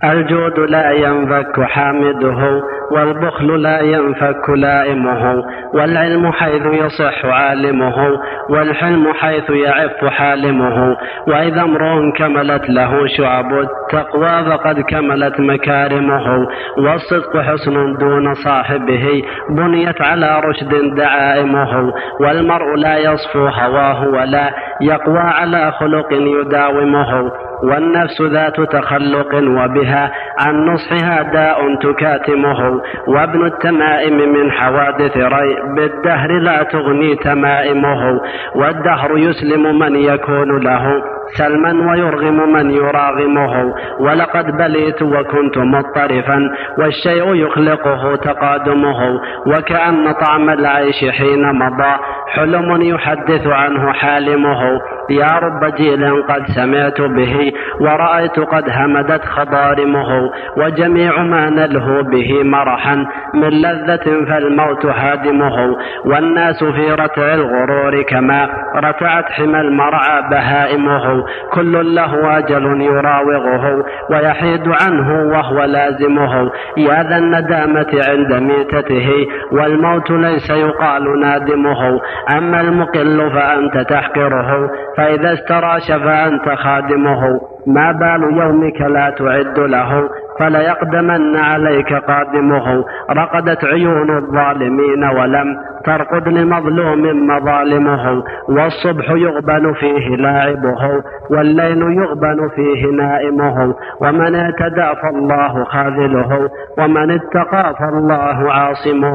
الجود لا ينفك حامده، والبخل لا ينفك لائمه، والعلم حيث يصح عالمه، والحلم حيث يعف حالمه. وإذا امرؤ كملت له شعب التقوى فقد كملت مكارمه، والصدق حسن دون صاحبه بنيت على رشد دعائمه. والمرء لا يصفو هواه ولا يقوى على خلق يداومه، والنفس ذات تخلق وبها عن نصحها داء تكاتمه. وابن التمائم من حوادث ريب الدهر لا تغني تمائمه، والدهر يسلم من يكون له سلما ويرغم من يراغمه. ولقد بليت وكنت مضطرفا والشيء يخلقه تقادمه، وكأن طعم العيش حين مضى حلم يحدث عنه حالمه. يا رب جيل قد سمعت به ورأيت قد همدت خضارمه، وجميع ما نلهو به مرحا من لذة فالموت هادمه. والناس في رتع الغرور كما رتعت حمى المرعى بهائمه، كل له أجل يراوغه ويحيد عنه وهو لازمه. يا ذا الندامة عند ميتته والموت ليس يقال نادمه، أما المقل فأنت تحقره فإذا استراش فأنت خادمه. ما بال يومك لا تعد له فليقدمن عليك قادمه. رقدت عيون الظالمين ولم ترقد لمظلوم مظالمه، والصبح يغبن فيه لاعبه والليل يغبن فيه نائمه. ومن اعتدى فالله خاذله ومن اتقى فالله عاصمه.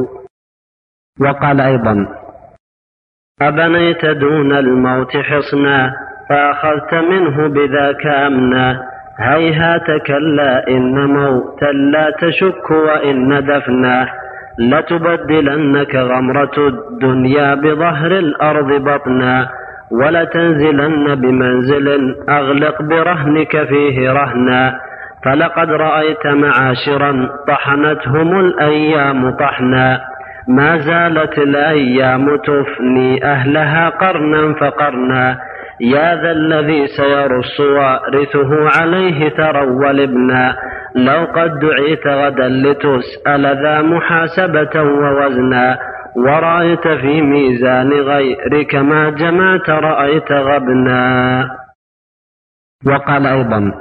وقال أيضا: أبنيت دون الموت حصنا فأخذت منه بذاك أمنا، هيهات كلا إن موتا لا تشك وإن دفنا، لتبدلنك غمرة الدنيا بظهر الأرض بطنا، ولتنزلن بمنزل أغلق برهنك فيه رهنا، فلقد رأيت معاشرا طحنتهم الأيام طحنا، ما زالت الأيام تفني أهلها قرنا فقرنا، يا ذا الذي سيرص وارثه عليه ترول ابنا، لو قد دعيت غدا لتسأل ذا محاسبة ووزنا، ورأيت في ميزان غيرك ما جمعت رأيت غبنا. وقال أيضا: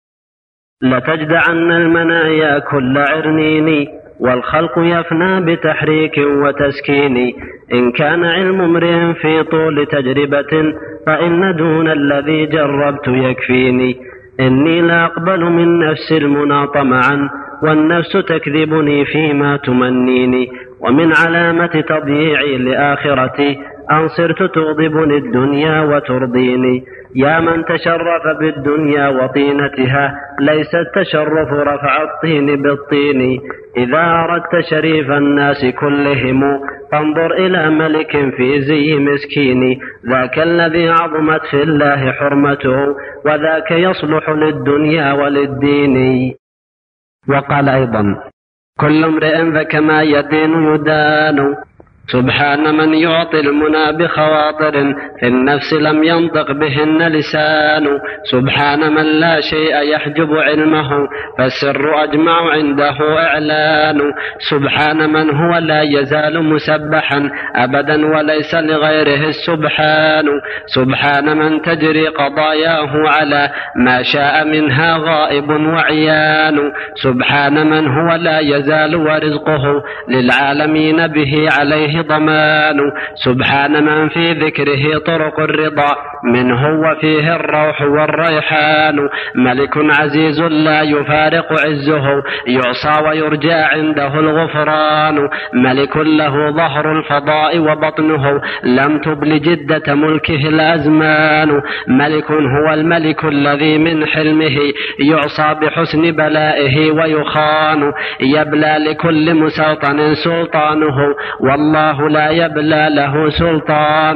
لتجدعن المنايا كل عرنين، والخلق يفنى بتحريك وتسكين، إن كان علم امرئ في طول تجربة فإن دون الذي جربت يكفيني، إني لا أقبل من نفس المنى طمعا والنفس تكذبني فيما تمنيني، ومن علامة تضييعي لآخرتي أن صرت تغضبني الدنيا وترضيني. يا من تشرف بالدنيا وطينتها ليس التشرف رفع الطين بالطين، إذا أردت شريف الناس كلهم فانظر إلى ملك في زي مسكين، ذاك الذي عظمت في الله حرمته وذاك يصلح للدنيا وللدين. وقال أيضا: كل امرئ فكما يدين يدان، سبحان من يعطي المنى بخواطر في النفس لم ينطق بهن لسان، سبحان من لا شيء يحجب علمه فالسر أجمع عنده إعلان، سبحان من هو لا يزال مسبحا أبدا وليس لغيره السبحان، سبحان من تجري قضاياه على ما شاء منها غائب وعيان، سبحان من هو لا يزال ورزقه للعالمين به عليه ضمان، سبحان من في ذكره طرق الرضا منه وفيه الروح والريحان، ملك عزيز لا يفارق عزه يعصى ويرجى عنده الغفران، ملك له ظهر الفضاء وبطنه لم تبل جدة ملكه الأزمان، ملك هو الملك الذي من حلمه يعصى بحسن بلائه ويخان، يبلى لكل مسلطن سلطانه والله لا يبلى له سلطان،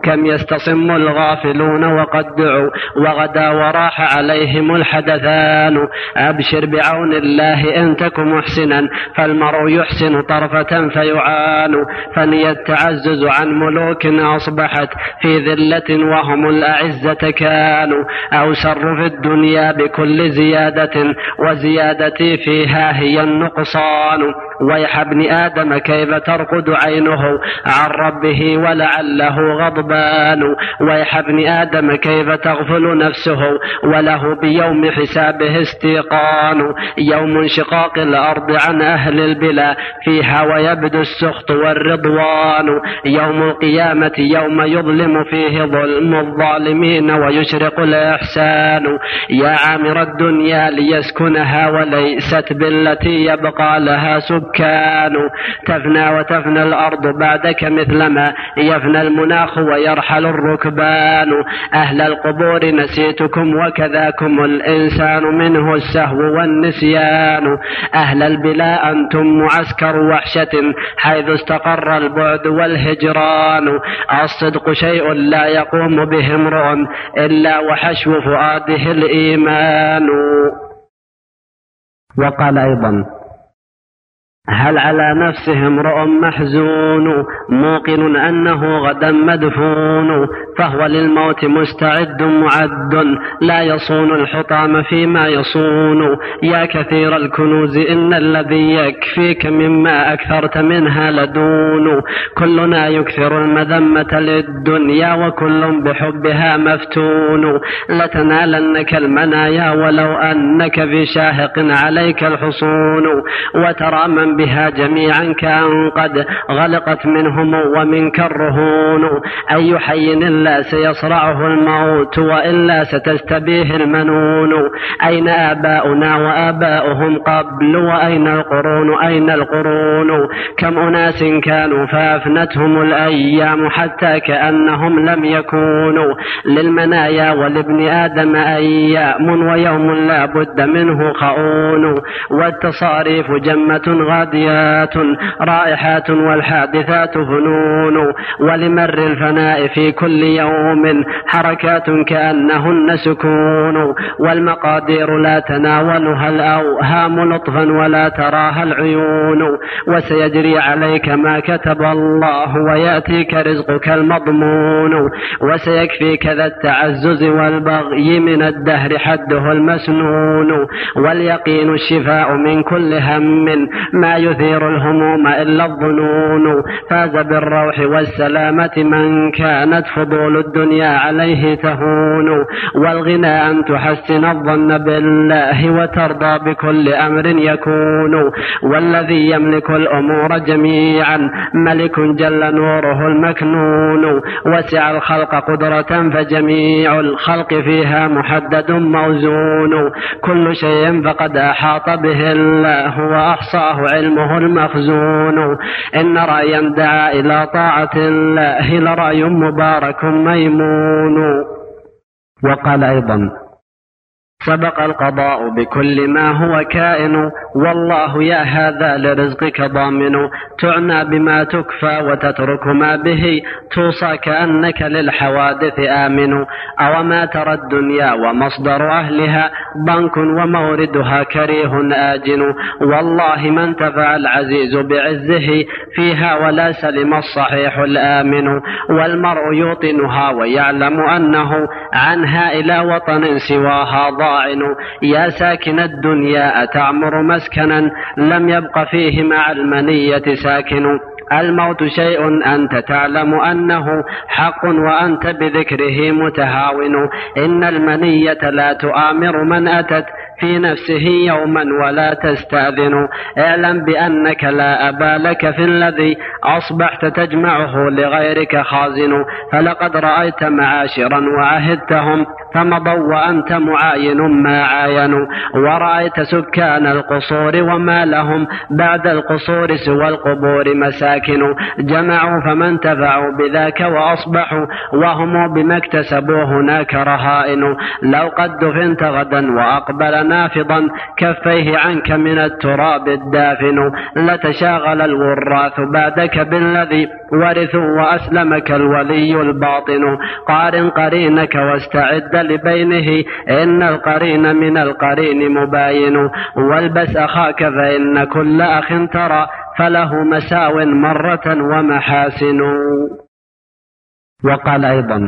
كم يستصم الغافلون وقد دعوا وغدا وراح عليهم الحدثان. أبشر بعون الله إن تك محسنا فالمرء يحسن طرفة فيعان. فني التعزز عن ملوك أصبحت في ذلة وهم الأعزة كانوا. أو سر في الدنيا بكل زيادة وزيادتي فيها هي النقصان. ويح ابن آدم كيف ترقد عينه عن ربه ولعله غضبان. ويح ابن آدم كيف تغفل نفسه وله بيوم حسابه استيقان. يوم انشقاق الأرض عن أهل البلا فيها ويبدو السخط والرضوان. يوم القيامة يوم يظلم فيه ظلم الظالمين ويشرق الإحسان. يا عامر الدنيا ليسكنها وليست بالتي يبقى لها سكان. تفنى وتفنى الأرض بعدك مثلما يفنى المناخ ويرحل الركبان. أهل القبور نسيتكم وكذاكم الإنسان منه السهو والنسيان. أهل البلاء أنتم معسكر وحشة حيث استقر البعد والهجران. الصدق شيء لا يقوم به امرؤ إلا وحشو فؤاده الإيمان. وقال أيضا: هل على نفسه امرؤ محزون موقن أنه غدا مدفون. فهو للموت مستعد معد لا يصون الحطام فيما يصون. يا كثير الكنوز إن الذي يكفيك مما أكثرت منها لدون. كلنا يكثر المذمة للدنيا وكل بحبها مفتون. لتنالنك المنايا ولو أنك في شاهق عليك الحصون. وترى من بها جميعا كأن قد غلقت منهم ومنك الرهون. أي حي إلا سيصرعه الموت وإلا ستستبيه المنون. أين آباؤنا وآباؤهم قبل وأين القرون أين القرون. كم أناس كانوا فأفنتهم الأيام حتى كأنهم لم يكونوا. للمنايا ولابن آدم أيام ويوم لا بد منه خؤون. والتصاريف جمة غاديات رائحات والحادثات فنون. ولمر الفناء في كل يوم حركات كأنهن سكون. والمقادير لا تناولها الأوهام لطفا ولا تراها العيون. وسيجري عليك ما كتب الله ويأتيك رزقك المضمون. وسيكفيك ذا التعزز والبغي من الدهر حده المسنون. واليقين الشفاء من كل هم ما يثير الهموم إلا الظنون. فاز بالروح والسلامة من كانت فضول الدنيا عليه تهون. والغنى أن تحسن الظن بالله وترضى بكل أمر يكون. والذي يملك الأمور جميعا ملك جل نوره المكنون. وسع الخلق قدرة فجميع الخلق فيها محدد موزون. كل شيء فقد أحاط به الله وأحصاه علمه المخزون. إن رأيا دعا إلى طاعة الله لرأي مبارك ميمون. وقال أيضا: سبق القضاء بكل ما هو كائن والله يا هذا لرزقك ضامن. تعنى بما تكفى وتترك ما به توصى كأنك للحوادث آمن. أو ما ترى الدنيا ومصدر أهلها ضنك وموردها كريه آجن. والله ما انتفع العزيز بعزه فيها ولا سلم الصحيح الآمن. والمرء يوطنها ويعلم أنه عنها إلى وطن سواها ضاعن. يا ساكن الدنيا أتعمر مسكنا لم يبق فيه مع المنية ساكن. الموت شيء أنت تعلم أنه حق وأنت بذكره متهاون. إن المنية لا تؤامر من أتت في نفسه يوما ولا تستأذن. اعلم بأنك لا أبا لك في الذي أصبحت تجمعه لغيرك خازن. فلقد رأيت معاشرا وعهدتهم فمضوا وأنت معاين ما عاينوا. ورأيت سكان القصور وما لهم بعد القصور سوى القبور مساكن. جمعوا فما انتفعوا بذاك وأصبحوا وهم بما اكتسبوا هناك رهائن. لو قد دفنت غدا وأقبل نافضا كفيه عنك من التراب الدافن. لتشاغل الوراث بعدك بالذي ورثوا وأسلمك الولي الباطن. قارن قرينك واستعد لبينه، إن القرين من القرين مباين. والبس أخاك فإن كل أخ ترى فله مساو مرة ومحاسن. وقال أيضا: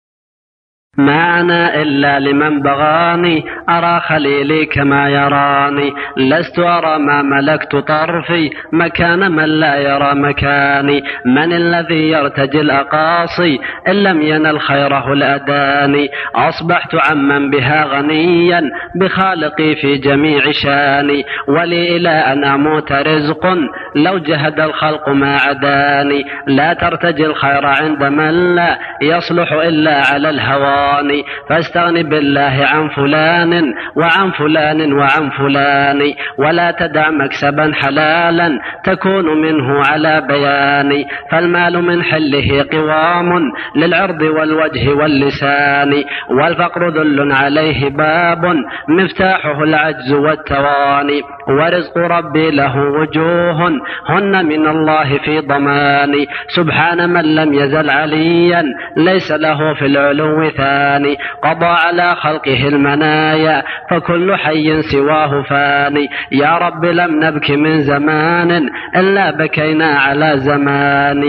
ما أنا إلا لمن بغاني، أرى خليلي كما يراني، لست أرى ما ملكت طرفي مكان من لا يرى مكاني. من الذي يرتجي الأقاصي إن لم ينل خيره الأداني؟ أصبحت عمن بها غنيا بخالقي في جميع شاني، ولي إلى أن أموت رزق لو جهد الخلق ما عداني. لا ترتجي الخير عند من لا يصلح إلا على الهوى، فاستغن بالله عن فلان وعن فلان وعن فلان، ولا تدع مكسبا حلالا تكون منه على بيان. فالمال من حله قوام للعرض والوجه واللسان، والفقر ذل عليه باب مفتاحه العجز والتواني. ورزق ربي له وجوه هن من الله في ضمان، سبحان من لم يزل عليا ليس له في العلو ثاني. قضى على خلقه المنايا فكل حي سواه فاني. يا رب لم نبك من زمان إلا بكينا على زمان.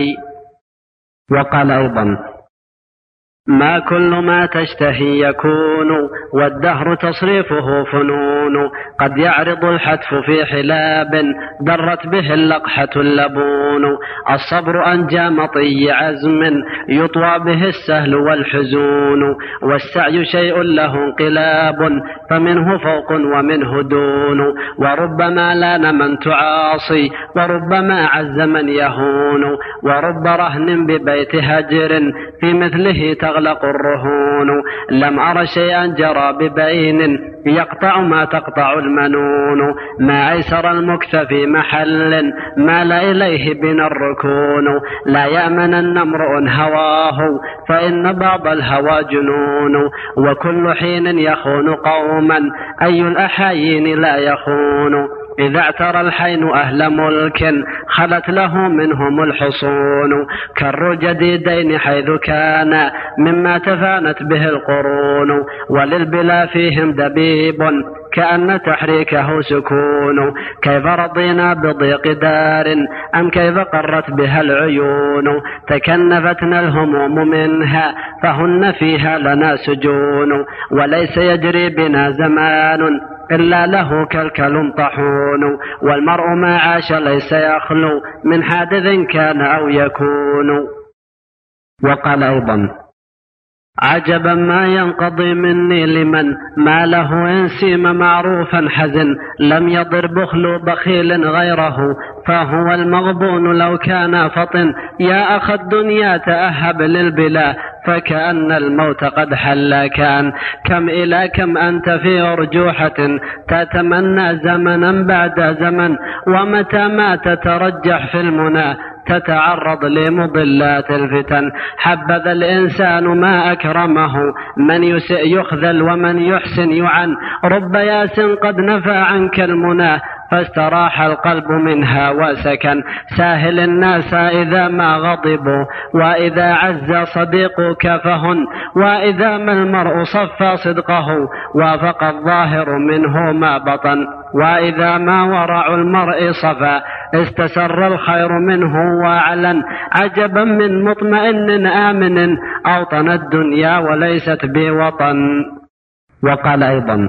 وقال أيضا: ما كل ما تشتهي يكون، والدهر تصريفه فنون. قد يعرض الحتف في حلاب درت به اللقحة اللبون. الصبر أنجى مطي عزم يطوى به السهل والحزون. والسعي شيء له انقلاب فمنه فوق ومنه دون. وربما لان من تعاصي وربما عز من يهون. ورب رهن ببيت هجر في مثله تغلق الرهون. لم أر شيئا جرى ببين يقطع ما تقطع المنون. ما أيسر المكث في محل مال إليه بنا الركون. لا يأمنن امرؤ هواه فإن بعض الهوى جنون. وكل حين يخون قوما أي الأحايين لا يخون. إذا اعترى الحين أهل ملك خلت له منهم الحصون. كروا جديدين حيث كان مما تفانت به القرون. وللبلا فيهم دبيب كأن تحريكه سكون. كيف رضينا بضيق دار أم كيف قرت بها العيون. تكنفتنا الهموم منها فهن فيها لنا سجون. وليس يجري بنا زمان إلا له كالكل طحون. والمرء ما عاش ليس يخلو من حادث كان أو يكون. وقال أيضا: عجبا ما ينقضي مني لمن ما له إن سيم معروفا حزن. لم يضر بخل بخيل غيره فهو المغبون لو كان فطن. يا أخ الدنيا تأهب للبلا فكأن الموت قد حل كان. كم إلى كم أنت في أرجوحة تتمنى زمنا بعد زمن. ومتى ما تترجح في المنى تتعرض لمضلات الفتن. حبذا الإنسان ما أكرمه من يسئ يخذل ومن يحسن يعن. رب ياس قد نفى عنك المنى فاستراح القلب منها وسكن. ساهل الناس إذا ما غضبوا وإذا عز صديقك فهن. وإذا ما المرء صفى صدقه وافق الظاهر منه ما بطن. وإذا ما ورع المرء صفى استسر الخير منه وأعلن. عجبا من مطمئن آمن أوطن الدنيا وليست بوطن. وقال أيضا: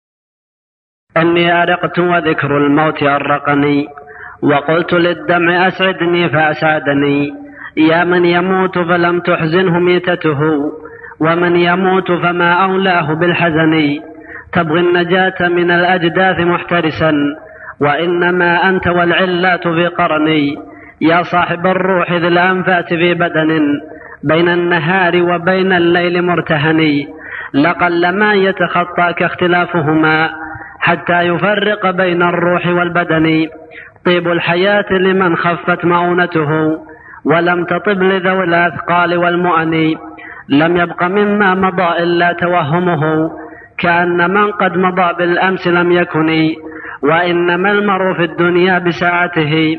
إني أرقت وذكر الموت أرقني وقلت للدمع أسعدني فأسعدني. يا من يموت فلم تحزنه ميتته ومن يموت فما أولاه بالحزن. تبغي النجاة من الأجداث محترسا وإنما أنت والعلات في قرني. يا صاحب الروح ذي الأنفاس في بدن بين النهار وبين الليل مرتهني. لقل ما يتخطاك اختلافهما حتى يفرق بين الروح والبدن. طيب الحياة لمن خفت مؤونته ولم تطب لذوي الأثقال والمؤن. لم يبق مما مضى إلا توهمه كأن من قد مضى بالأمس لم يكن. وإنما المرء في الدنيا بساعته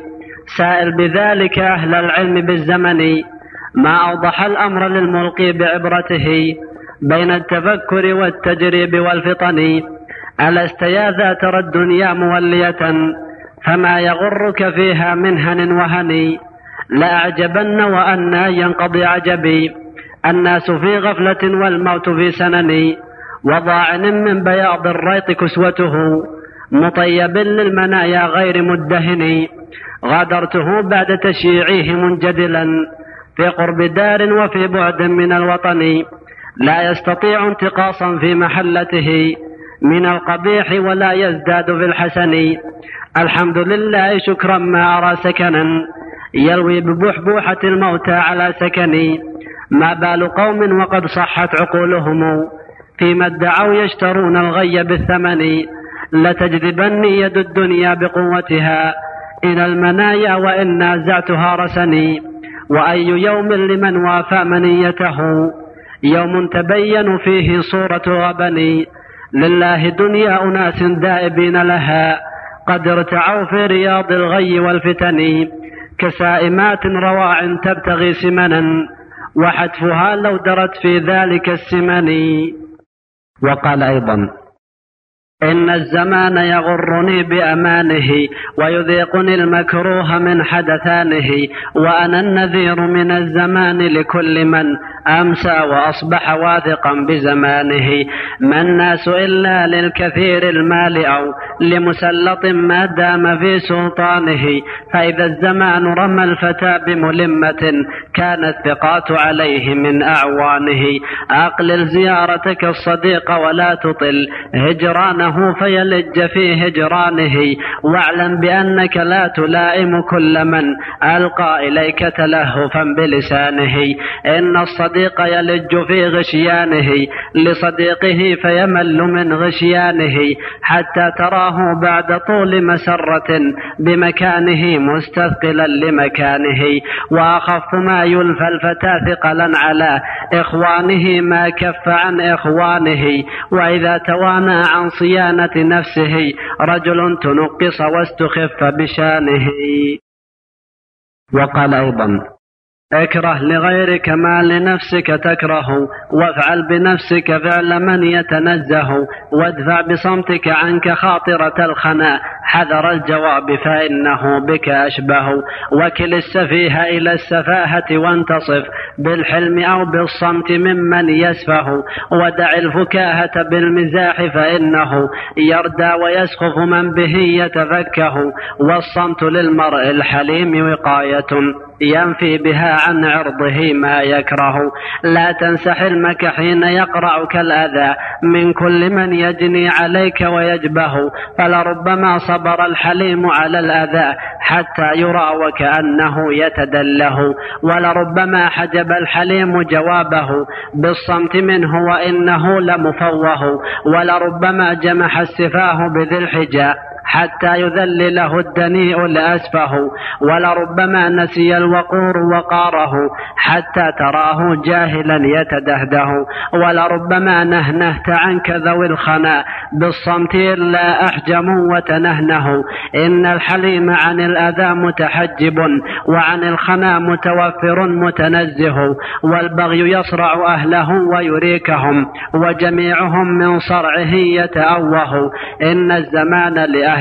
سائل بذلك أهل العلم بالزمن ما أوضح الأمر للملقي بعبرته بين التفكر والتجريب والفطن. ألست يا ذا ترى الدنيا مولية فما يغرك فيها من هن وهني؟ لأعجبن وأنا ينقضي عجبي الناس في غفلة والموت في سنن وضاعن من بياض الريط كسوته مطيب للمنايا غير مدهن غادرته بعد تشييعه منجدلا في قرب دار وفي بعد من الوطن لا يستطيع انتقاصا في محلته من القبيح ولا يزداد في الحسن. الحمد لله شكرا ما أرى سكنا يلوي ببحبوحة الموتى على سكني. ما بال قوم وقد صحت عقولهم فيما ادعوا يشترون الغي بالثمن. لتجذبني يد الدنيا بقوتها إلى المنايا وإن نازعتها رسني. وأي يوم لمن وافى منيته يوم تبين فيه صورة غبني. لله دنيا أناس دائبين لها قد ارتعوا في رياض الغي والفتن كسائمات رواع تبتغي سمنا وحتفها لو درت في ذلك السمن. وقال أيضا إن الزمان يغرني بأمانه ويذيقني المكروه من حدثانه وأنا النذير من الزمان لكل من أمسى وأصبح واثقا بزمانه. ما الناس إلا للكثير المال أو لمسلط ما دام في سلطانه. فإذا الزمان رمى الفتى بملمة كانت الثقات عليه من أعوانه. أقلل زيارتك الصديق ولا تطل هجرانه فيلج في هجرانه. واعلم بأنك لا تلائم كل من ألقى إليك تلهفا بلسانه. إن الصديق يلج في غشيانه لصديقه فيمل من غشيانه حتى تراه بعد طول مسرة بمكانه مستثقلا لمكانه. وأخف ما يلفى الفتى ثقلا على إخوانه ما كف عن إخوانه. وإذا توانى عن صيانة نفسه رجل تنقص واستخف بشانه. وقال أيضا اكره لغيرك ما لنفسك تكره وافعل بنفسك فعل من يتنزه وادفع بصمتك عنك خاطرة الخنا حذر الجواب فإنه بك أشبه. وكل السفيه إلى السفاهة وانتصف بالحلم أو بالصمت ممن يسفه. ودع الفكاهة بالمزاح فإنه يردى ويسخف من به يتفكه. والصمت للمرء الحليم وقاية ينفي بها عن عرضه ما يكره. لا تنس حلمك حين يقرعك الأذى من كل من يجني عليك ويجبه. فلربما صبر الحليم على الأذى حتى يرى وكأنه يتدله. ولربما حجب الحليم جوابه بالصمت منه وإنه لمفوه. ولربما جمح السفاه بذي الحجى حتى يذلله الدنيء لأسفه. ولربما نسي الوقور وقاره حتى تراه جاهلا يتدهده. ولربما نهنهت عنك ذوي الخنا بالصمت إلا أحجموا وتنهنه. إن الحليم عن الأذى متحجب وعن الخنا متوفر متنزه. والبغي يصرع أهله ويريكهم وجميعهم من صرعه يتأوه. إن الزمان لأهله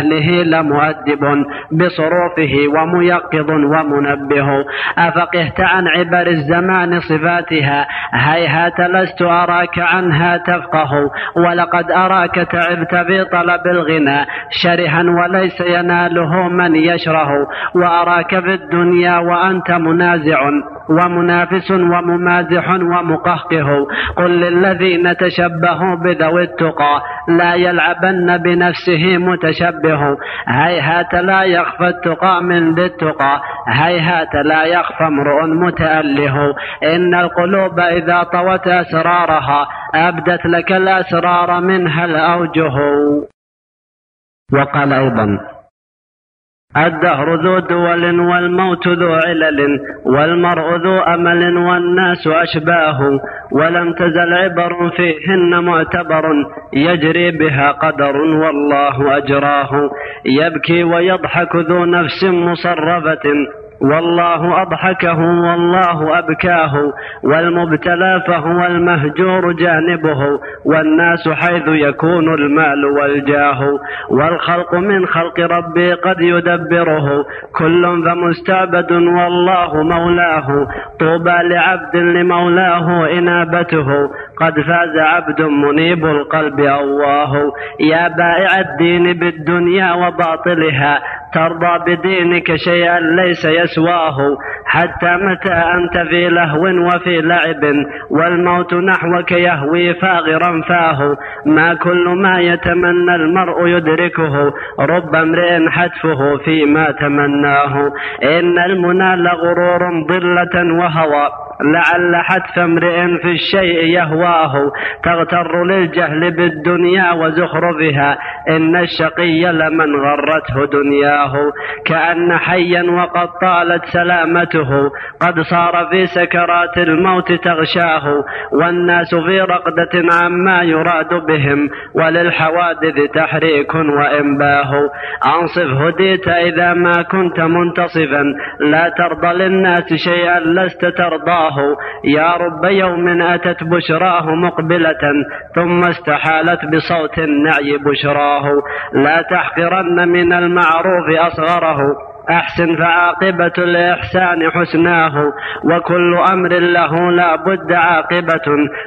لمؤدب بصروفه وميقظ ومنبه. أفقهت عن عبر الزمان صفاتها هيهات لست أراك عنها تفقه. ولقد أراك تعبت في طلب الغنى شرها وليس يناله من يشره. وأراك في الدنيا وأنت منازع ومنافس وممازح ومقهقه. قل للذين تشبهوا بذوي التقى لا يلعبن بنفسه متشبه. هيهات لا يخفى التقى من ذي التقى هيهات لا يخفى امرؤ متأله. إن القلوب إذا طوت أسرارها أبدت لك الأسرار منها الأوجه. وقال أيضا الدهر ذو دول والموت ذو علل والمرء ذو أمل والناس أشباه ولم تزل عبر فيهن معتبر يجري بها قدر والله أجراه يبكي ويضحك ذو نفس مصرفة والله أضحكه والله أبكاه والمبتلى فهو المهجور جانبه والناس حيث يكون المال والجاه والخلق من خلق ربي قد يدبره كل فمستعبد والله مولاه طوبى لعبد لمولاه إنابته قد فاز عبد منيب القلب أواه يا بائع الدين بالدنيا وباطلها ترضى بدينك شيئا ليس يسواه حتى متى أنت في لهو وفي لعب والموت نحوك يهوي فاغرا فاه ما كل ما يتمنى المرء يدركه رب امرئ حتفه فيما تمناه إن المنى لغرور ضلة وهوى لعل حتف امرئ في الشيء يهواه تغتر للجهل بالدنيا وزخرفها إن الشقي لمن غرته دنياه كأن حيا وقد طالت سلامته قد صار في سكرات الموت تغشاه والناس في رقدة عما يراد بهم وللحوادث تحريك وإنباه أنصف هديت إذا ما كنت منتصفا لا ترضى للناس شيئا لست ترضاه يا رب يوم أتت بشراه مقبلة ثم استحالت بصوت النعي بشراه لا تحقرن من المعروف أصغره أحسن فعاقبة الإحسان حسناه وكل أمر له لا بد عاقبة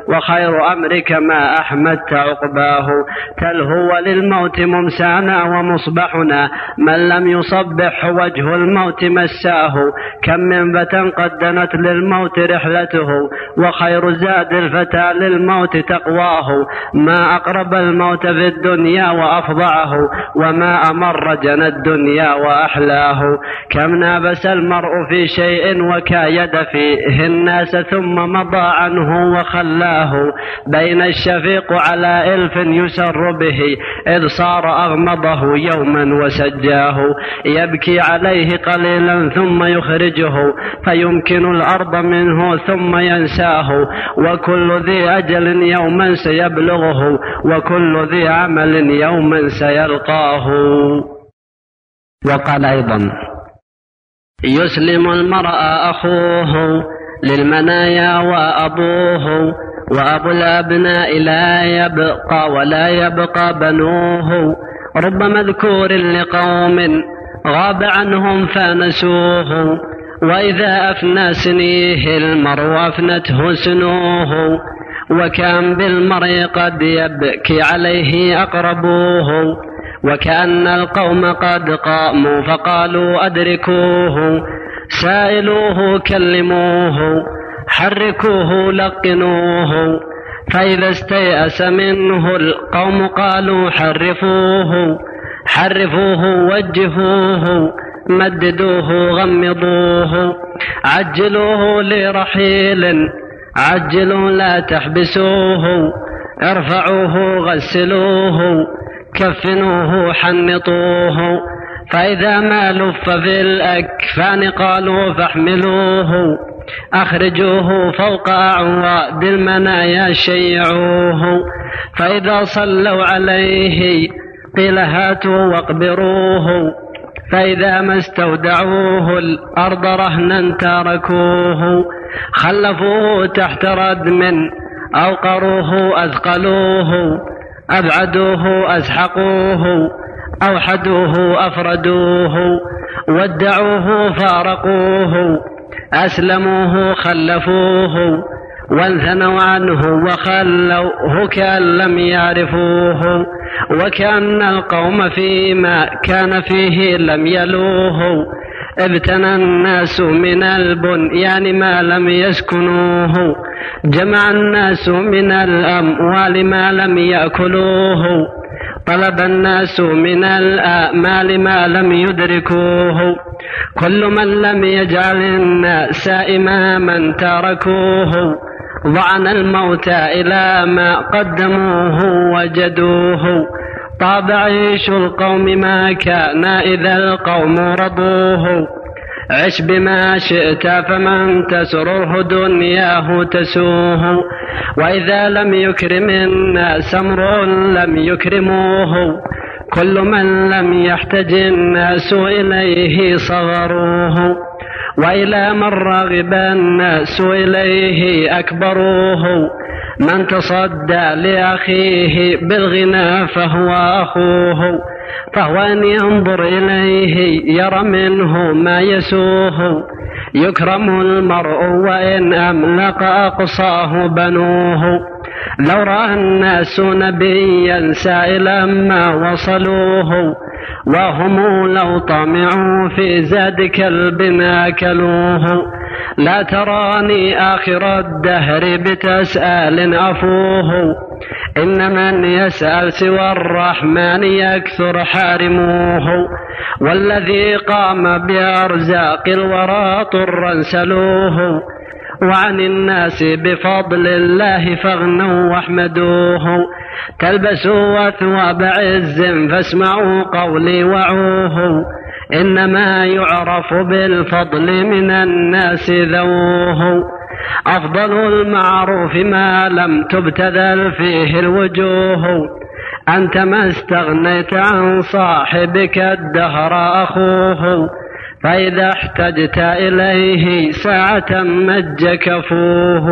وخير أمرك ما أحمدت عقباه تلهو للموت ممسانا ومصبحنا من لم يصبح وجه الموت مساه كم من فتى قد دنت للموت رحلته وخير زاد الفتى للموت تقواه ما أقرب الموت في الدنيا وأفضعه وما أمر جنى الدنيا وأحلاه كم نابس المرء في شيء وكايد فيه الناس ثم مضى عنه وخلاه بين الشفيق على إلف يسر به إذ صار أغمضه يوما وسجاه يبكي عليه قليلا ثم يخرجه فيمكن الأرض منه ثم ينساه وكل ذي أجل يوما سيبلغه وكل ذي عمل يوما سيلقاه. وقال أيضا يسلم المرء أخوه للمنايا وأبوه وأبو الأبناء لا يبقى ولا يبقى بنوه رب مذكور لقوم غاب عنهم فنسوه وإذا أفنى سنيه المرء أفنته سنوه وكان بالمرء قد يبكي عليه أقربوه وكأن القوم قد قاموا فقالوا أدركوه سائلوه كلموه حركوه لقنوه فإذا استيأس منه القوم قالوا حرفوه وجهوه مددوه غمضوه عجلوه لرحيل عجلوا لا تحبسوه ارفعوه غسلوه كفنوه حنطوه فإذا ما لف في الأكفان قالوا فاحملوه أخرجوه فوق أعواد المنايا شيعوه فإذا صلوا عليه قيل هاتوا واقبروه فإذا ما استودعوه الأرض رهنا تركوه خلفوه تحت ردم أوقروه أثقلوه أبعدوه أزحقوه أوحدوه أفردوه ودعوه فارقوه أسلموه خلفوه وانثنوا عنه وخلوه كأن لم يعرفوه وكأن القوم فيما كان فيه لم يلوه ابتنى الناس من البنيان ما لم يسكنوه جمع الناس من الأموال ما لم يأكلوه طلب الناس من الآمال ما لم يدركوه كل من لم يجعل الناس إماما تركوه ضعن الموتى إلى ما قدموه وجدوه طاب عيش القوم ما كان إذا القوم رضوه. عش بما شئت فمن تسره دنياه تسوه. وإذا لم يكرم الناس امرؤ لم يكرموه. كل من لم يحتج الناس إليه صغروه. وإلى من رغب الناس إليه أكبروه. من تصدى لأخيه بالغنى فهو أخوه. فهو إن ينظر إليه يرى منه ما يسوه. يكرم المرء وإن أملق أقصاه بنوه. لو رأى الناس نبيا سائلا ما وصلوه. وهم لو طمعوا في زاد كلب أكلوه. لا تراني آخر الدهر بتسأل أفوه. إن من يسأل سوى الرحمن يكثر حارموه. والذي قام بأرزاق الورى طرا سلوه. وعن الناس بفضل الله فاغنوا واحمدوه. تلبسوا أثواب عز فاسمعوا قولي وعوه. إنما يعرف بالفضل من الناس ذووه. أفضل المعروف ما لم تبتذل فيه الوجوه. أنت ما استغنيت عن صاحبك الدهر أخوه. فإذا احتجت إليه ساعة مج كفوه.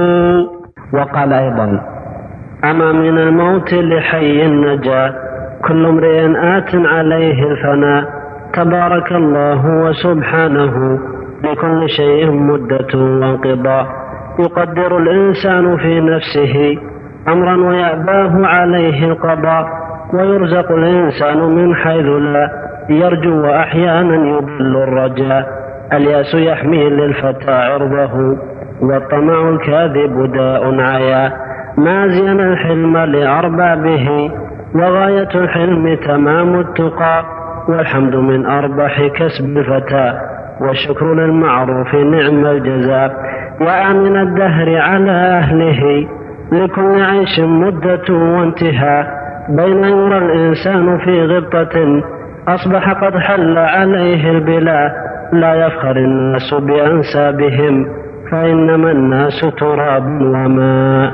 وقال أيضا: أما من الموت لحي النجاة كل امرئ آت عليه الفناء. تبارك الله وسبحانه لكل شيء مدة وانقضاء. يقدر الإنسان في نفسه أمرا ويأباه عليه القضاء. ويرزق الإنسان من حيث لا يرجو وأحيانا يضل الرجاء. الياس يحمي للفتى عرضه والطمع الكاذب داء عيا. ما زين الحلم لأربابه وغاية الحلم تمام التقى. والحمد من أربح كسب الفتى والشكر للمعروف نعم الجزاء. وآمن الدهر على أهله لكل عيش مدة وانتهاء. بين يرى الإنسان في غبطة أصبح قد حل عليه البلاء. لا يفخر الناس بأنسابهم فإنما الناس تراب وماء.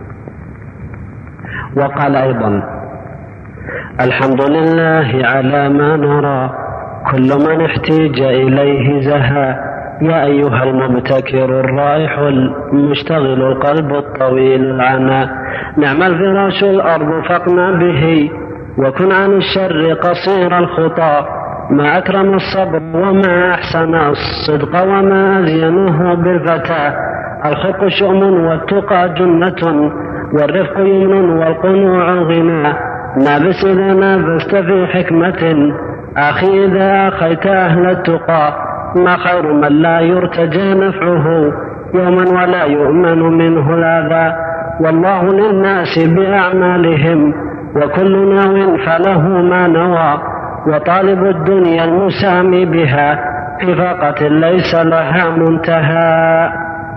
وقال أيضا: الحمد لله على ما نرى كل من احتيج إليه زها. يا أيها المبتكر الرائح المشتغل القلب الطويل العنى. نعم الفراش الأرض فاقنع به وكن عن الشر قصير الخطى. ما أكرم الصبر وما أحسن الصدق وما أزينه بالفتى. الخلق شؤم والتقى جنة والرفق يمن والقنوع غنى. نابس إذا نافست في حكمة أخي إذا أخيت أهل التقى. ما خير من لا يرتجى نفعه يوما ولا يؤمن منه الأذى. والله للناس بأعمالهم وكل ناو فله ما نوى. وطالب الدنيا المسامي بها في فاقة ليس لها منتهى.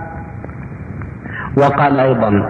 وقال أيضا: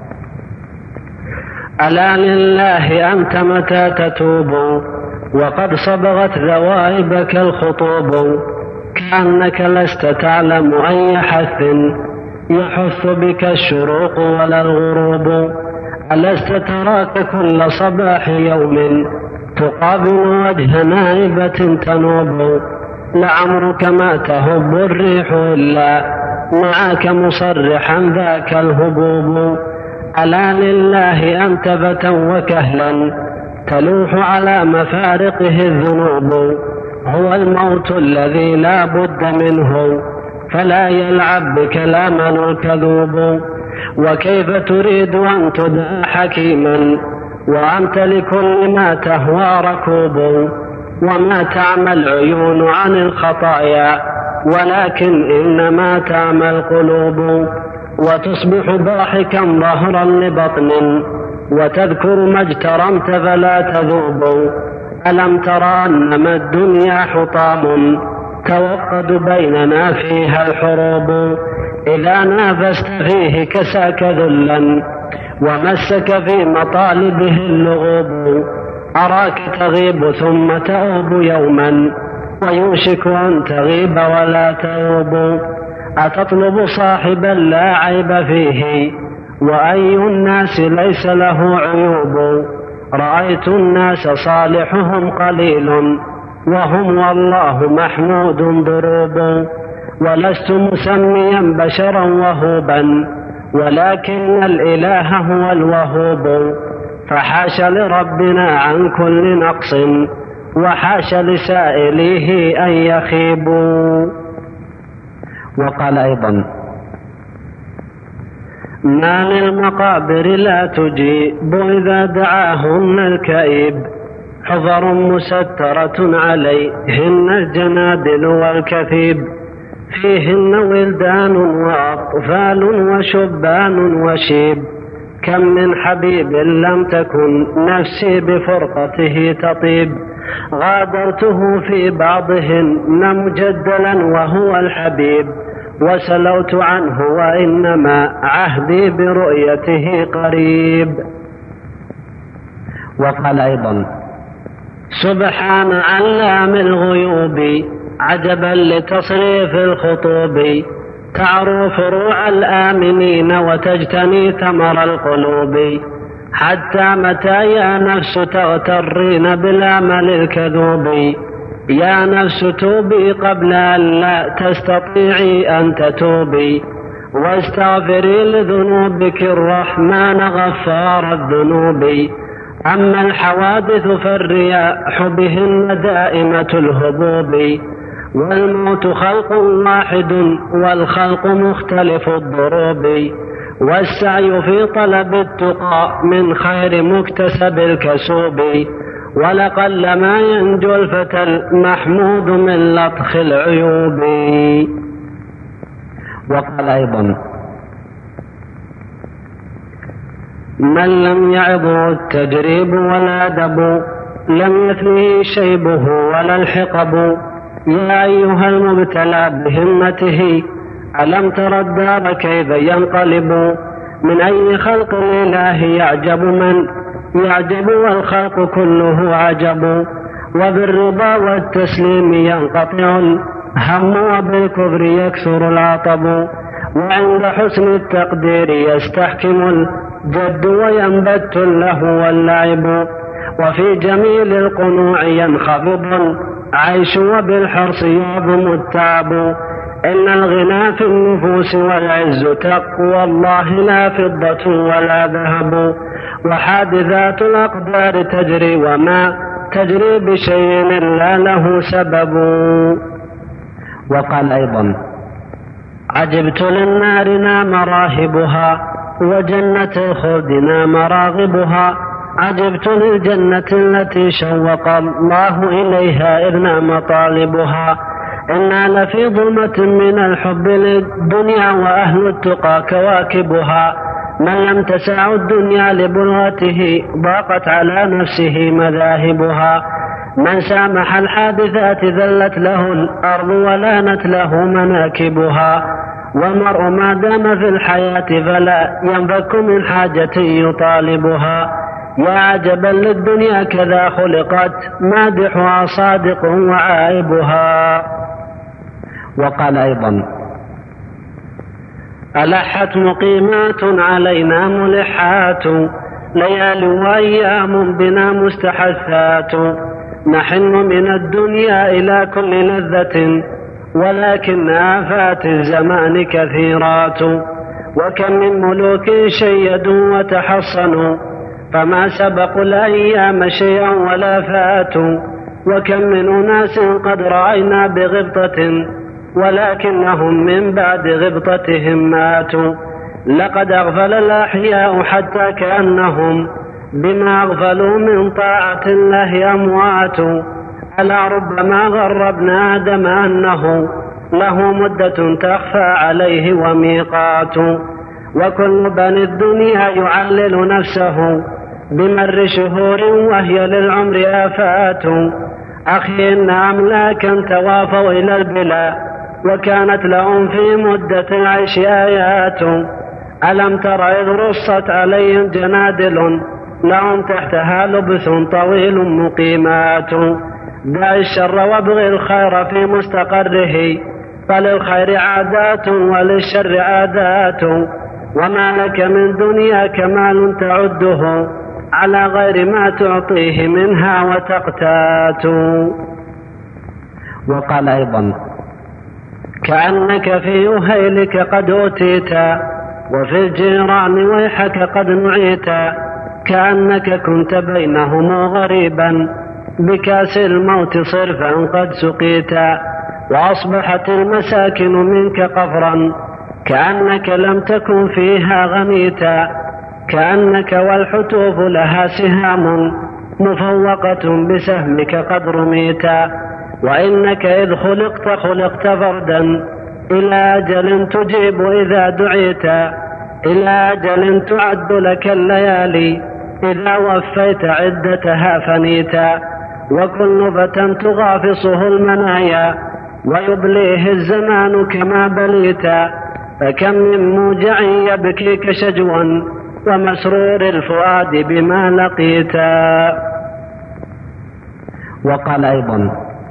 ألا لله أنت متى تتوب وقد صبغت ذوائبك الخطوب. كأنك لست تعلم أي حث يحث بك الشروق ولا الغروب. ألست تراك كل صباح يوم تقابل وجه نائبة تنوب. لعمرك ما تهب الريح إلا معك مصرحا ذاك الهبوب. ألا لله أنت فتى وكهلا تلوح على مفارقه الذنوب. هو الموت الذي لا بد منه فلا يلعب بكلامنا الكذوب. وكيف تريد أن تدعى حكيما وأنت لكل ما تهوى ركوب. وما تعمى العيون عن الخطايا ولكن إنما تعمى القلوب. وتصبح ضاحكا ظهرا لبطن وتذكر ما اجترمت فلا تذوب. ألم تر أنما الدنيا حطام توقد بيننا فيها الحروب. إذا نافست فيه كساك ذلا ومسك في مطالبه اللغوب. أراك تغيب ثم تؤوب يوما ويوشك أن تغيب ولا تؤوب أتطلب صاحبا لا عيب فيه وأي الناس ليس له عيوب رأيت الناس صالحهم قليل وهم والله محمود ضروب ولست مسميا بشرا وهوبا ولكن الإله هو الوهوب فحاش لربنا عن كل نقص وحاش لسائليه أن يخيبوا. وقال أيضا ما للمقابر لا تجيب إذا دعاهن الكئيب حضر مسترة عليهن الجنادل والكثيب فيهن ولدان وأطفال وشبان وشيب كم من حبيب لم تكن نفسي بفرقته تطيب غادرته في بعضهن مجدلا وهو الحبيب وسلوت عنه وإنما عهدي برؤيته قريب. وقال أيضا سبحان علام الغيوب عجبا لتصريف الخطوب تعرو فروع الآمنين وتجتني ثمر القلوب حتى متى يا نفس تغترين بالأمل الكذوب يا نفس توبي قبل أن لا تستطيعي أن تتوبي واستغفري لذنوبك الرحمن غفار الذنوب أما الحوادث فالرياح بهن دائمة الهبوب والموت خلق واحد والخلق مختلف الضروب والسعي في طلب التقى من خير مكتسب الكسوب ولقل ما ينجو الفتى المحمود من لطخ العيوب. وقال أيضا من لم يعظه التجريب ولا دب لم يثنه شيبه ولا الحقب يا أيها المبتلى بهمته ألم تر الدار كيف ينقلب من أي خلق الإله يعجب من يعجب والخلق كله عجب وبالرضا والتسليم ينقطع الهم وبالكفر يكثر العطب وعند حسن التقدير يستحكم الجد وينبت اللهو واللعب وفي جميل القنوع ينخفض العيش وبالحرص يعظم التعب إن الغنى في النفوس والعز تقوى الله لا فضة ولا ذهب وحادثات الأقدار تجري وما تجري بشيء إلا له سبب. وقال أيضا عجبت للنار نام راهبها وجنة الخلد نام راغبها عجبت للجنة التي شوق الله إليها إذ نام طالبها إنا لفي ظلمة من الحب للدنيا وأهل التقى كواكبها من لم تسع الدنيا لبلغته ضاقت على نفسه مذاهبها من سامح الحادثات ذلت له الأرض ولانت له مناكبها والمرء ما دام في الحياة فلا ينفك من حاجة يطالبها يا عجبا للدنيا كذا خلقت مادحها صادق وعائبها. وقال أيضا ألحت مقيمات علينا ملحات ليال وأيام بنا مستحثات نحن من الدنيا إلى كل لذة ولكن آفات الزمان كثيرات وكم من ملوك شيدوا وتحصنوا فما سبقوا الأيام شيئا ولا فاتوا وكم من أناس قد رأينا بغبطة ولكنهم من بعد غبطتهم ماتوا لقد أغفل الأحياء حتى كأنهم بما أغفلوا من طاعة الله أموات ألا ربما غربنا آدم أنه له مدة تخفى عليه وميقات وكل بني الدنيا يعلل نفسه بمر شهور وهي للعمر آفات أخي إن أملاكا توافوا إلى البلا وكانت لهم في مدة العيش آيات ألم تر إذ رصت عليهم جنادل لهم تحتها لبس طويل مقيمات. دع الشر وابغ الخير في مستقره، فللخير عادات وللشر عادات. وما لك من دنياك مال تعده، على غير ما تعطيه منها وتقتات. وقال أيضا: كأنك في يهيلك قد أتيت، وفي الجيران ويحك قد نعيت. كأنك كنت بينهم غريبا، بكاس الموت صرفا قد سقيت. وأصبحت المساكن منك قفرا، كأنك لم تكن فيها غنيتا. كأنك والحتوف لها سهام، مفوقة بسهمك قد رميتا. وإنك إذ خلقت فردا، إلى أجل تجيب إذا دعيت. إلى أجل تعد لك الليالي، إذا وفيت عدتها فنيتا. وكل فتى تغافصه المنايا، ويبليه الزمان كما بليتا. فكم من موجع يبكيك شجوا، ومسرور الفؤاد بما لقيتا. وقال أيضا: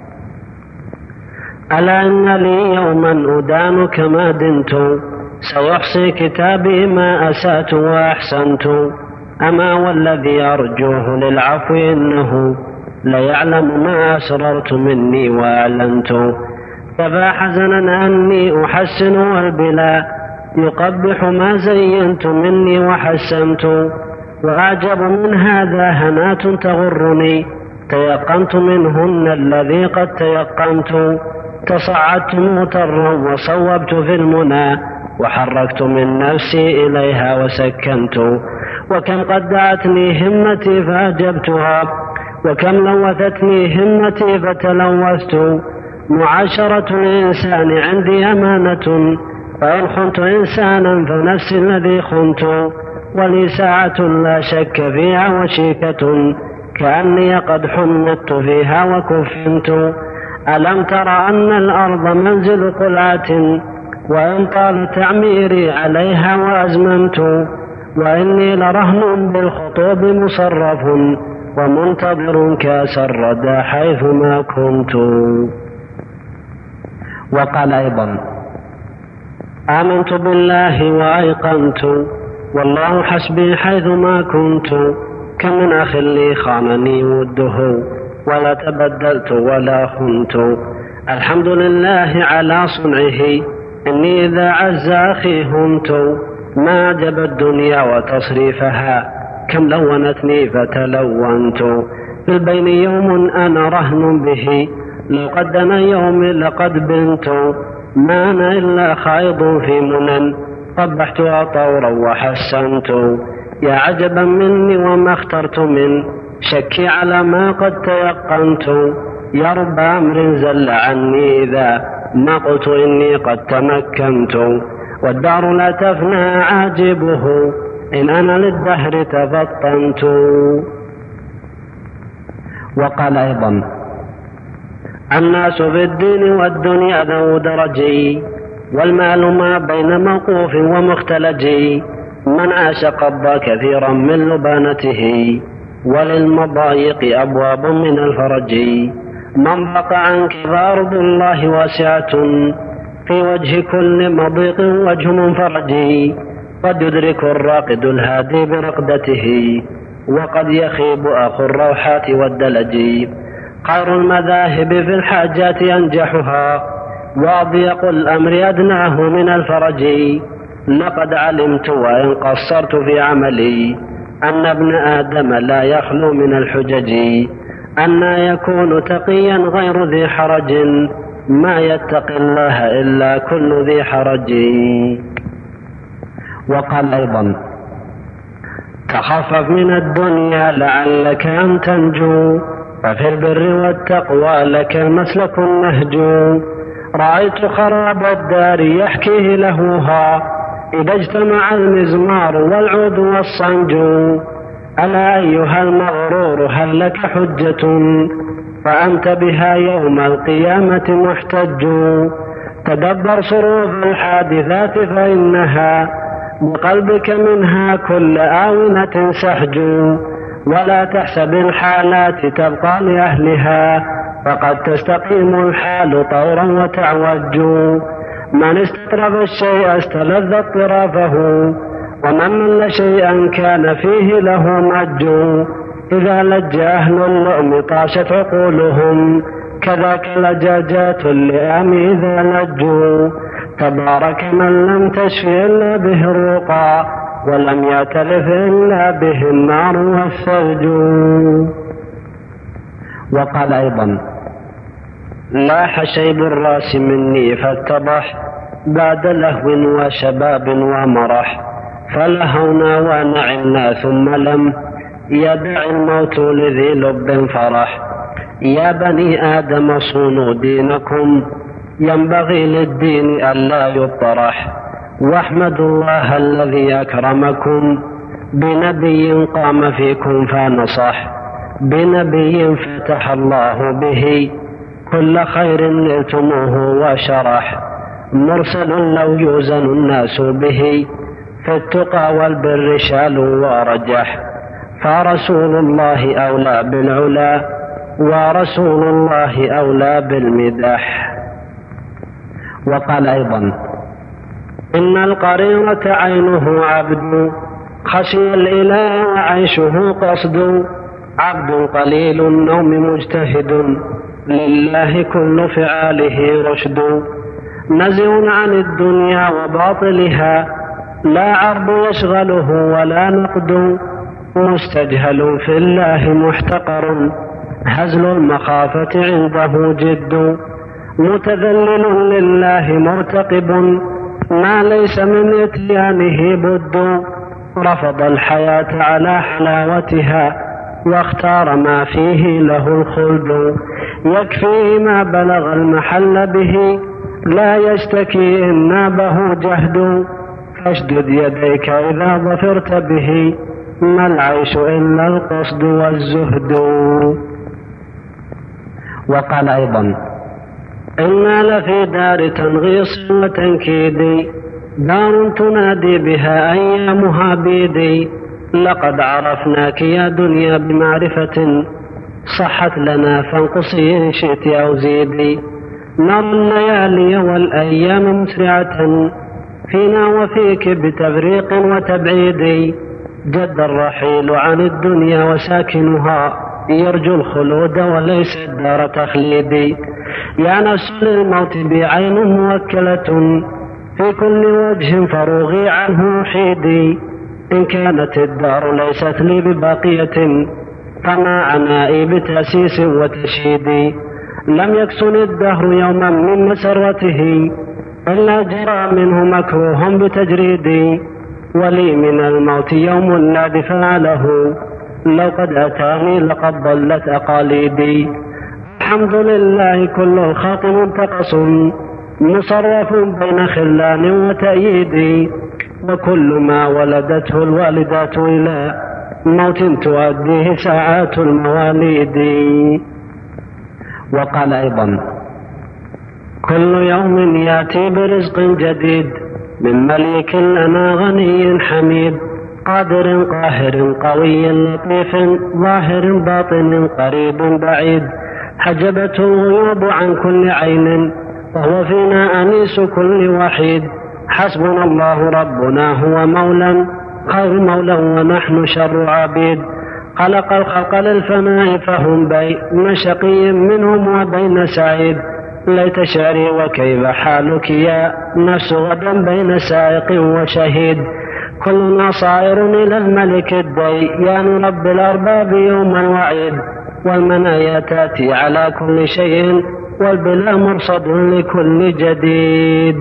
ألا إن لي يوما أدان كما دنت، سيحصي كتابي ما أسأت وأحسنت. أما والذي أرجوه للعفو إنه ليعلم ما أسررت مني وأعلنت. كفى حزنا أني أحسن والبلا يقبح ما زينت مني وحسنت. وأعجب من هذا هنات تغرني، تيقنت منهن الذي قد تيقنت. تصعدت مغترا وصوبت في المنى، وحركت من نفسي إليها وسكنت. وكم قد دعتني همتي فأجبتها، وكم لوثتني همتي فتلوثت. معاشرة الإنسان عندي أمانة، فإن خنت إنسانا فنفسي الذي خنت. ولي ساعة لا شك فيها وشيكة، كأني قد حنت فيها وكفنت. ألم تر أن الأرض منزل قلعة، وإن طال تعميري عليها وأزمنت. وإني لرهن بالخطوب مصرف، ومنتظر كاس الردى حيثما كنت. وقال أيضا: آمنت بالله وأيقنت، والله حسبي حيثما كنت. كم من أخ لي خانني وده، ولا تبدلت ولا خنت. الحمد لله على صنعه، إني إذا عز أخي هنت. ما عجب الدنيا وتصريفها، كم لونتني فتلونت. في البين يوم أنا رهن به، لو قد دنا يومي لقد بنت. ما أنا إلا خائض في منن، قبحتها طورا وحسنت. يا عجبا مني وما اخترت من شكي على ما قد تيقنت. يا رب أمر زل عني إذا ما قلت إني قد تمكنت. والدار لا تفنى عاجبه، إن أنا للدهر تفطنت. وقال أيضا: الناس في الدين والدنيا ذو درجي، والمال ما بين موقوف ومختلجي. من عاش قضى كثيرا من لبانته، وللمضايق أبواب من الفرج. من ضاق عنك فأرض الله واسعة، في وجه كل مضيق وجه منفرج. قد يدرك الراقد الهادي برقدته، وقد يخيب أخو الروحات والدلج. خير المذاهب في الحاجات أنجحها، وأضيق الأمر أدناه من الفرج. لقد علمت وإن قصرت في عملي، أن ابن آدم لا يخلو من الحجج. أن يكون تقيا غير ذي حرج، ما يتقي الله إلا كل ذي حرج. وقال أيضا: تخفف من الدنيا لعلك أن تنجو، ففي البر والتقوى لك المسلك النهج. رأيت خراب الدار يحكيه لهوها، إذا اجتمع المزمار والعود والصنج. ألا أيها المغرور هل لك حجة، فأنت بها يوم القيامة محتج. تدبر صروف الحادثات فإنها بقلبك منها كل آونة سحج. ولا تحسب الحالات تبقى لأهلها، فقد تستقيم الحال طورا وتعوج. من استطرب الشيء استلذ اضطرافه، ومن مل شيئا كان فيه له مج. إذا لج أهل اللؤم طاشت عقولهم، كذاك لجاجات اللئام إذا لجوا. تبارك من لم تشف إلا به الرقى، ولم يعترف إلا به النار والثلج. وقال أيضا: لاح شيب الراس مني فاتضح، بعد لهو وشباب ومرح. فلهونا ونعمنا ثم لم يدع الموت لذي لب فرح. يا بني آدم صونوا دينكم، ينبغي للدين ألا يطرح. واحمدوا الله الذي أكرمكم، بنبي قام فيكم فنصح. بنبي فتح الله به كل خير نلتموه وشرح. مرسل لو يوزن الناس به، في التقى والبر شالوا ورجح. فرسول الله أولى بالعلا، ورسول الله أولى بالمدح. وقال أيضا: إن القريرة عينه عبد، خشي الإله وعيشه قصد. عبد قليل النوم مجتهد، لله كل فعاله رشد. نزع عن الدنيا وباطلها، لا عرض يشغله ولا نقد. مستجهل في الله محتقر، هزل المخافة عنده جد. متذلل لله مرتقب، ما ليس من اتيانه بد. رفض الحياة على حلاوتها، واختار ما فيه له الخلد. يكفيه ما بلغ المحل به، لا يشتكي إن نابه جهد. فاشدد يديك إذا ظفرت به، ما العيش إلا القصد والزهد. وقال أيضا: إنا لفي دار تنغيص وتنكيد، دار تنادي بها أيامها بيدي. لقد عرفناك يا دنيا بمعرفة، صحت لنا فانقصي إن شئت أو زيدي. نرى الليالي والأيام مسرعة، فينا وفيك بتفريق وتبعيد. جد الرحيل عن الدنيا وساكنها، يرجو الخلود وليس الدار تخليدي. يا نفس للموت بعين موكلة، في كل وجه فروغي عنه حيدي. إن كانت الدار ليست لي بباقية، فما عنائي بتأسيس وتشييد. لم يكسن الدهر يوما من مسرته، إلا جرى منه مكروه بتجريدي. ولي من الموت يوم لا دفاع له، لو قد أتاني لقد ضلت أقاليدي. الحمد لله كل الخلق منتقص، مصرف بين خلان وتأييد. وكل ما ولدته الوالدات إلى موت تؤديه ساعات المواليد. وقال أيضا: كل يوم يأتي برزق جديد، من مليك لنا غني حميد. قادر قاهر قوي لطيف، ظاهر باطن قريب بعيد. حجبته الغيوب عن كل عين، وهو فينا أنيس كل وحيد. حسبنا الله ربنا هو مولا، خير مولا ونحن شر عبيد. خلق الخلق للفناء فهم بين شقي منهم وبين سعيد. ليت شعري وكيف حالك يا نفس غدا بين سائق وشهيد. كلنا صائر إلى الملك الديان رب الأرباب يوم الوعيد. والمنايا تأتي على كل شيء، والبلا مرصد لكل جديد.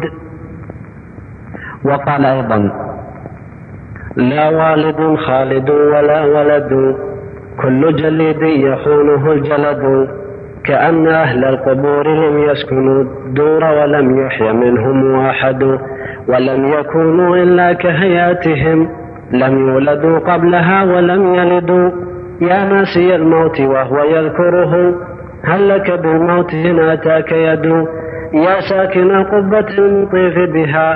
وقال أيضا: لا والد خالد ولا ولد، كل جليد يخونه الجلد. كأن أهل القبور لم يسكنوا الدور، ولم يحي منهم واحد. ولم يكونوا إلا كهياتهم، لم يولدوا قبلها ولم يلدوا. يا ناسي الموت وهو يذكره، هل لك بالموت إن أتاك يد. يا ساكن القبة المطيف بها،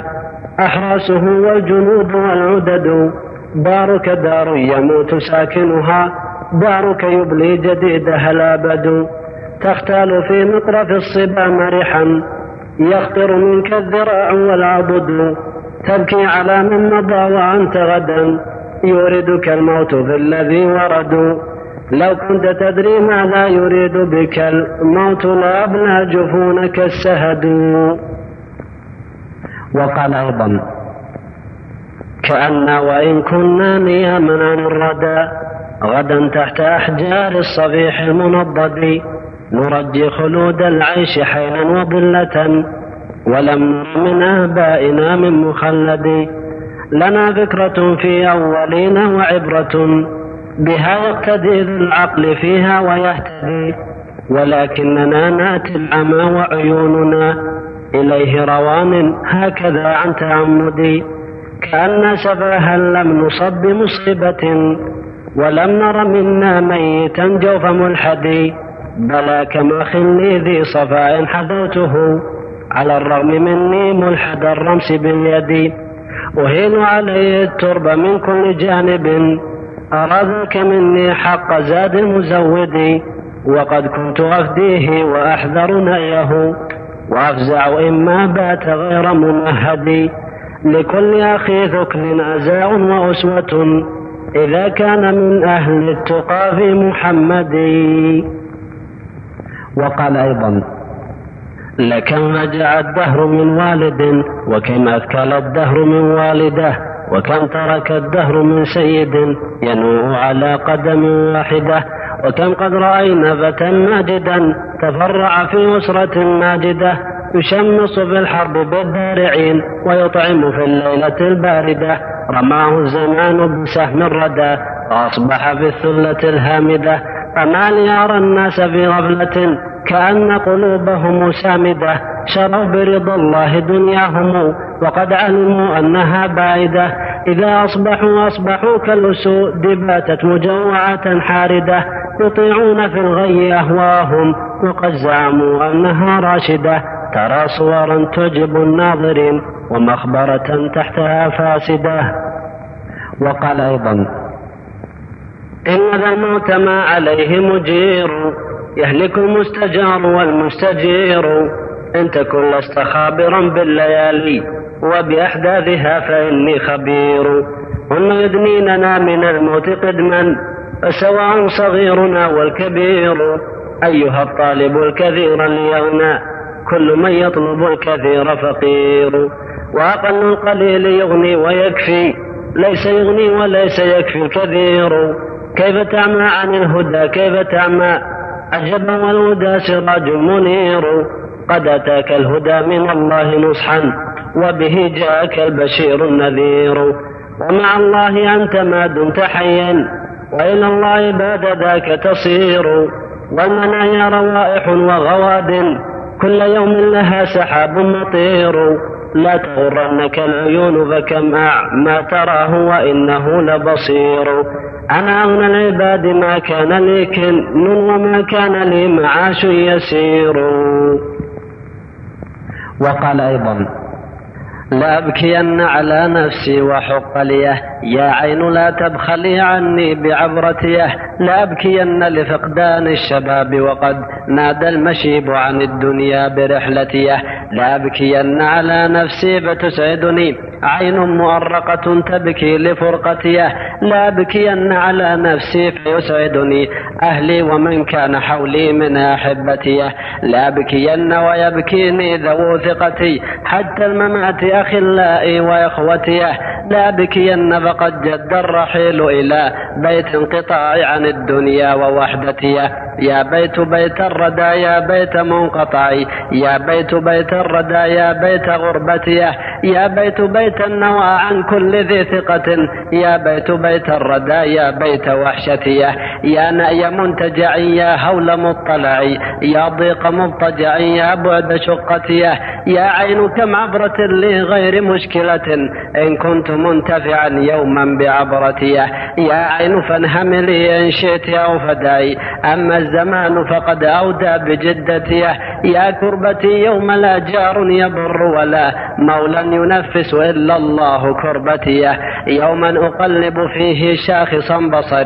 أحراسه والجنود والعدد. دارك دار يموت ساكنها، دارك يبلي جديدها الأبد تختال في مطرف الصبا مرحا يخطر منك الذراع والعضد تبكي على من مضى وأنت غدا يوردك الموت في الذي ورد لو كنت تدري ماذا يريد بك الموت لأبنى جفونك السهد. وقال أيضا كأن وإن كنا نياما عن الردى غدا تحت أحجار الصفيح المنضد نرجي خلود العيش حينا وضلة ولم نر من آبائنا من مخلد لنا فكرة في أولين وعبرة بها يقتدي ذو العقل فيها ويهتدي ولكننا ناتي العمى وعيوننا إليه روان هكذا عن تعمد كأن سفاها لم نصب بمصيبة ولم نر منا ميتا جوف ملحد بلى كما خلي ذي صفاء حذوته على الرغم مني ملحد الرمس باليد أهين عليه الترب من كل جانب أرادك مني حق زاد المزود وقد كنت أفديه وأحذر نأيه وأفزع إما بات غير ممهد لكل أخي ذكر أزاء وأسوة إذا كان من أهل التقى في محمد. وقال أيضا لكم رجع الدهر من والد وكم أثكل الدهر من والده وكم ترك الدهر من سيد ينوء على قدم واحدة وكم قد رأينا فتى ماجدا تفرع في أسرة ماجدة يشمص في الحرب بالدارعين ويطعم في الليلة الباردة رماه الزمان بسهم الردى وأصبح في الثلة الهامدة فما لي أرى الناس في غفلة كأن قلوبهم سامدة شروا برضا الله دنياهم وقد علموا أنها بعيدة إذا أصبحوا كالأسود باتت مجوعة حاردة يطيعون في الغي أهواهم وقد زعموا أنها راشدة ترى صورا تعجب الناظرين ومخبرة تحتها فاسدة. وقال أيضا إن ذا الموت ما عليه مجير يهلك المستجار والمستجير إن تكن لست خابرا بالليالي وبأحداثها فإني خبير هم يدنيننا من الموت قدما فسواء صغيرنا والكبير أيها الطالب الكثير ليغنى كل من يطلب الكثير فقير وأقل القليل يغني ويكفي ليس يغني وليس يكفي الكثير كيف تعمى عن الهدى كيف تعمى عجبا والهدى سراج منير قد أتاك الهدى من الله نصحا وبه جاءك البشير النذير ومع الله أنت ما دمت حيا وإلى الله بعد ذاك تصير والمنايا روائح وغواد كل يوم لها سحاب مطير لا تغرنك العيون فكم ما تراه وإنه لبصير أنا أغنى العباد ما كان لي كن وما كان لي معاش يسير. وقال أيضا لا أبكين على نفسي وحق ليه يا عين لا تبخلي عني بعبرتيه لا أبكين لفقدان الشباب وقد نادى المشيب عن الدنيا برحلتيه لا أبكين على نفسي فتسعدني عين مؤرقة تبكي لفرقتيه لا أبكين على نفسي فيسعدني أهلي ومن كان حولي من أحبتيه لا أبكين ويبكيني ذو ثقتي حتى الممات أخلائي وإخوتيه لا أبكين فقد جد الرحيل إلى بيت انقطاع عن الدنيا ووحدتيه يا بيت بيت الردى يا بيت منقطعي يا بيت بيت الردى يا بيت غربتيه يا بيت بيت النوى عن كل ذي ثقة يا بيت بيت الردى يا بيت وحشتيه يا نأي منتجعي يا هول مطلعي يا ضيق مضطجعي يا بعد شقتيه يا عين كم عبرة لي غير مشكلة إن كنت منتفعا يوما بعبرتيه يا عين فانهملي إن شئت أو فداي أما الزمان فقد أودى بجدتيه يا كربتي يوم لا جار يضر ولا مولا ينفس إلا الله كربتيه يوما أقلب فيه شاخصا بصري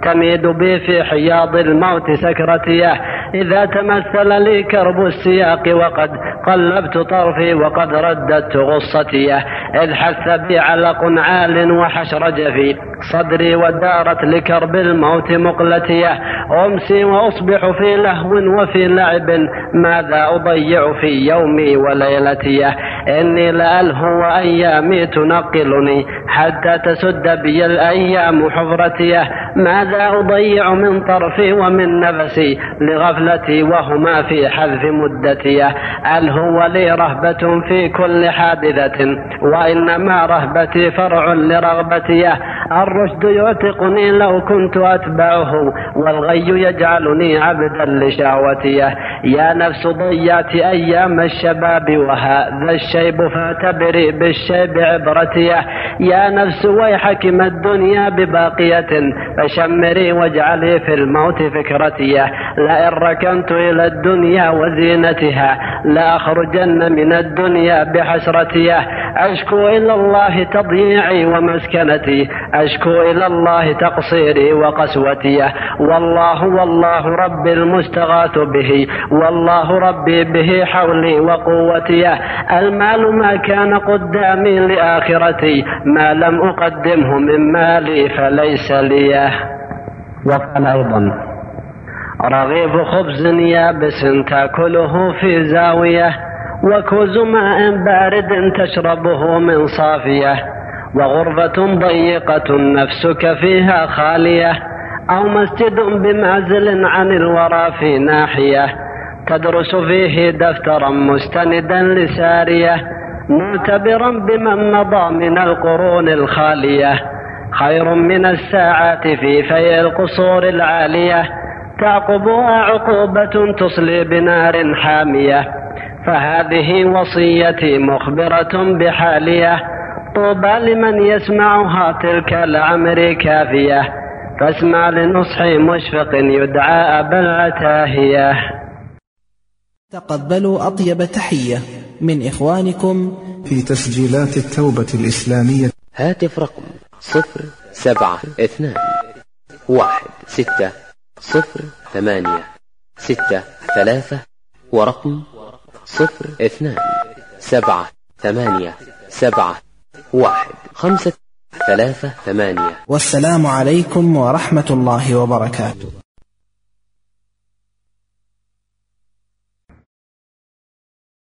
تميد بي في حياض الموت سكرتيه إذا تمثل لي كرب السياق وقد قلبت طرفي وقد رددت غصتيه إذ حث بي علق عال وحشرج في صدري ودارت لكرب الموت مقلتيه أمسي وأصبح في لهو وفي لعب ماذا أضيع في يومي وليلتيه إني لألهو وأيامي تنقلني حتى تسد بي الأيام حفرتيه ماذا أضيع من طرفي ومن نفسي لغفلتي وهما في حذف مدتيه ألهو لي رهبة في كل حادثة وإنما رهبتي فرع لرغبتيه الرشد يعتقني لو كنت أتبعه والغي يجعلني عبدا لشهوتيه يا نفس ضيعت أيام الشباب وهذا الشيب فاعتبري بالشيب عبرتيه يا نفس ويحك ما الدنيا بباقية فشمري واجعلي في الموت فكرتيه لئن ركنت إلى الدنيا وزينتها لأخرجن من الدنيا بحسرتيه أشكو إلى الله تضييعي ومسكنتي أشكو إلى الله تقصيري وقسوتيه والله ربي المستغاث به والله ربي به حولي وقوتي المال ما كان قدامي لآخرتي ما لم أقدمه من مالي فليس لي وقال أيضا رغيف خبز يابس تأكله في زاوية وكوز ماء بارد تشربه من صافية وغرفة ضيقة نفسك فيها خالية أو مسجد بمعزل عن الورى في ناحية تدرس فيه دفترا مستندا لسارية معتبرا بمن مضى من القرون الخالية خير من الساعات في القصور العالية تعقبها عقوبة تصلي بنار حامية فهذه وصيتي مخبرة بحالية طوبى لمن يسمعها تلك العمر كافية فاسمع لنصحي مشفق يدعى أبا العتاهية. تقبلوا أطيب تحية من إخوانكم في تسجيلات التوبة الإسلامية. هاتف رقم 072160863 ورقم 027871538. والسلام عليكم ورحمة الله وبركاته.